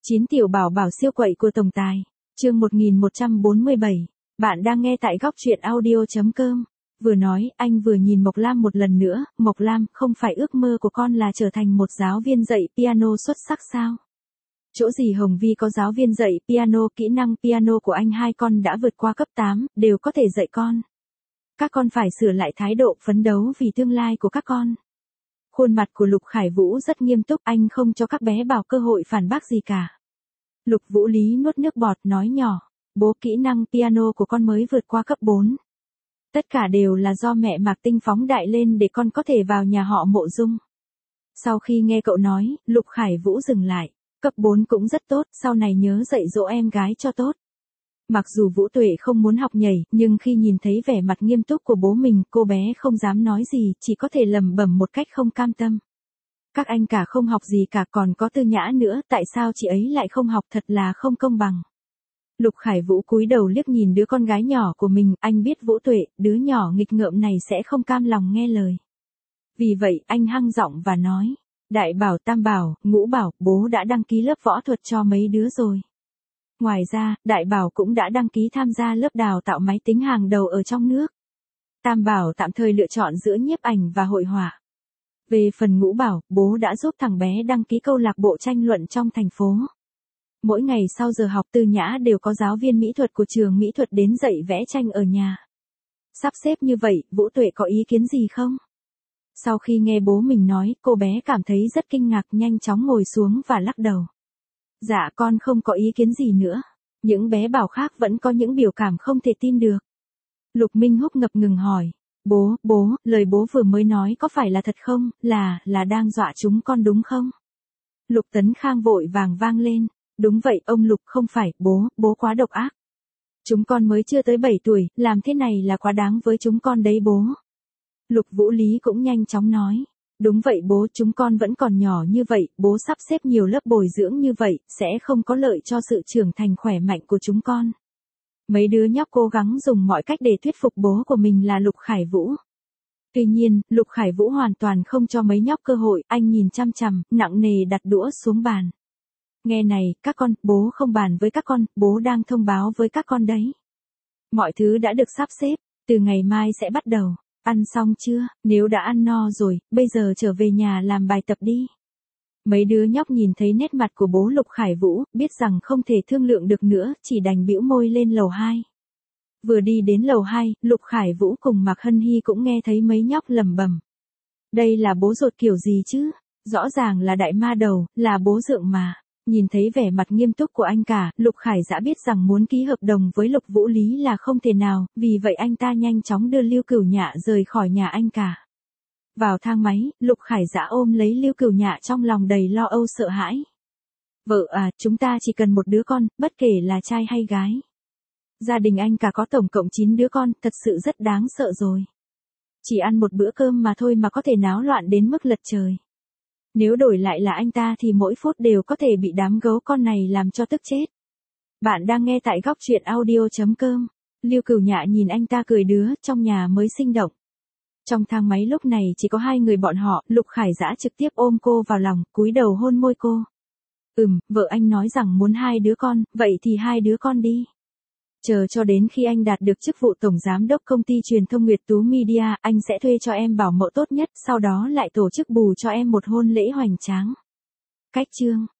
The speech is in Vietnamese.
9 tiểu bảo bảo siêu quậy của tổng tài. Chương 1147. Bạn đang nghe tại góc truyện audio.com. Vừa nói, anh vừa nhìn Mộc Lam một lần nữa. Mộc Lam, không phải ước mơ của con là trở thành một giáo viên dạy piano xuất sắc sao? Chỗ gì Hồng Vi có giáo viên dạy piano, kỹ năng piano của anh hai con đã vượt qua cấp 8, đều có thể dạy con. Các con phải sửa lại thái độ, phấn đấu vì tương lai của các con. Khuôn mặt của Lục Khải Vũ rất nghiêm túc, anh không cho các bé bảo cơ hội phản bác gì cả. Lục Vũ Lý nuốt nước bọt nói nhỏ, bố, kỹ năng piano của con mới vượt qua cấp 4. Tất cả đều là do mẹ Mạc Tinh phóng đại lên để con có thể vào nhà họ Mộ Dung. Sau khi nghe cậu nói, Lục Khải Vũ dừng lại, cấp 4 cũng rất tốt, sau này nhớ dạy dỗ em gái cho tốt. Mặc dù Vũ Tuệ không muốn học nhảy, nhưng khi nhìn thấy vẻ mặt nghiêm túc của bố mình, cô bé không dám nói gì, chỉ có thể lẩm bẩm một cách không cam tâm. Các anh cả không học gì cả, còn có Tư Nhã nữa, tại sao chị ấy lại không học, thật là không công bằng. Lục Khải Vũ cúi đầu liếc nhìn đứa con gái nhỏ của mình, anh biết Vũ Tuệ, đứa nhỏ nghịch ngợm này sẽ không cam lòng nghe lời. Vì vậy, anh hăng giọng và nói, Đại bảo, Tam bảo, Ngũ bảo, bố đã đăng ký lớp võ thuật cho mấy đứa rồi. Ngoài ra, Đại bảo cũng đã đăng ký tham gia lớp đào tạo máy tính hàng đầu ở trong nước. Tam bảo tạm thời lựa chọn giữa nhiếp ảnh và hội họa. Về phần Ngũ bảo, bố đã giúp thằng bé đăng ký câu lạc bộ tranh luận trong thành phố. Mỗi ngày sau giờ học, Tư Nhã đều có giáo viên mỹ thuật của trường mỹ thuật đến dạy vẽ tranh ở nhà. Sắp xếp như vậy, Vũ Tuệ có ý kiến gì không? Sau khi nghe bố mình nói, cô bé cảm thấy rất kinh ngạc, nhanh chóng ngồi xuống và lắc đầu. Dạ con không có ý kiến gì nữa. Những bé bảo khác vẫn có những biểu cảm không thể tin được. Lục Minh Húc ngập ngừng hỏi. Bố, lời bố vừa mới nói có phải là thật không, là đang dọa chúng con đúng không? Lục Tấn Khang vội vàng vang lên. Đúng vậy ông Lục, không phải, bố quá độc ác. Chúng con mới chưa tới 7 tuổi, làm thế này là quá đáng với chúng con đấy bố. Lục Vũ Lý cũng nhanh chóng nói. Đúng vậy bố, chúng con vẫn còn nhỏ như vậy, bố sắp xếp nhiều lớp bồi dưỡng như vậy, sẽ không có lợi cho sự trưởng thành khỏe mạnh của chúng con. Mấy đứa nhóc cố gắng dùng mọi cách để thuyết phục bố của mình là Lục Khải Vũ. Tuy nhiên, Lục Khải Vũ hoàn toàn không cho mấy nhóc cơ hội, anh nhìn chăm chằm, nặng nề đặt đũa xuống bàn. Nghe này, các con, bố không bàn với các con, bố đang thông báo với các con đấy. Mọi thứ đã được sắp xếp, từ ngày mai sẽ bắt đầu. Ăn xong chưa? Nếu đã ăn no rồi, bây giờ trở về nhà làm bài tập đi. Mấy đứa nhóc nhìn thấy nét mặt của bố Lục Khải Vũ, biết rằng không thể thương lượng được nữa, chỉ đành bĩu môi lên lầu 2. Vừa đi đến lầu 2, Lục Khải Vũ cùng Mạc Hân Hy cũng nghe thấy mấy nhóc lẩm bẩm. Đây là bố ruột kiểu gì chứ? Rõ ràng là đại ma đầu, là bố dượng mà. Nhìn thấy vẻ mặt nghiêm túc của anh cả, Lục Khải Dã biết rằng muốn ký hợp đồng với Lục Vũ Lý là không thể nào, vì vậy anh ta nhanh chóng đưa Lưu Cửu Nhạ rời khỏi nhà anh cả. Vào thang máy, Lục Khải Dã ôm lấy Lưu Cửu Nhạ trong lòng đầy lo âu sợ hãi. Vợ à, chúng ta chỉ cần một đứa con, bất kể là trai hay gái. Gia đình anh cả có tổng cộng 9 đứa con, thật sự rất đáng sợ rồi. Chỉ ăn một bữa cơm mà thôi mà có thể náo loạn đến mức lật trời. Nếu đổi lại là anh ta thì mỗi phút đều có thể bị đám gấu con này làm cho tức chết. Bạn đang nghe tại góc truyện audio.com. Lưu Cửu Nhạ nhìn anh ta cười đứa trong nhà mới sinh động. Trong thang máy lúc này chỉ có hai người bọn họ, Lục Khải Dã trực tiếp ôm cô vào lòng, cúi đầu hôn môi cô. Vợ anh nói rằng muốn 2 đứa con, vậy thì 2 đứa con đi. Chờ cho đến khi anh đạt được chức vụ tổng giám đốc công ty truyền thông Nguyệt Tú Media, anh sẽ thuê cho em bảo mẫu tốt nhất, sau đó lại tổ chức bù cho em một hôn lễ hoành tráng. Cách chương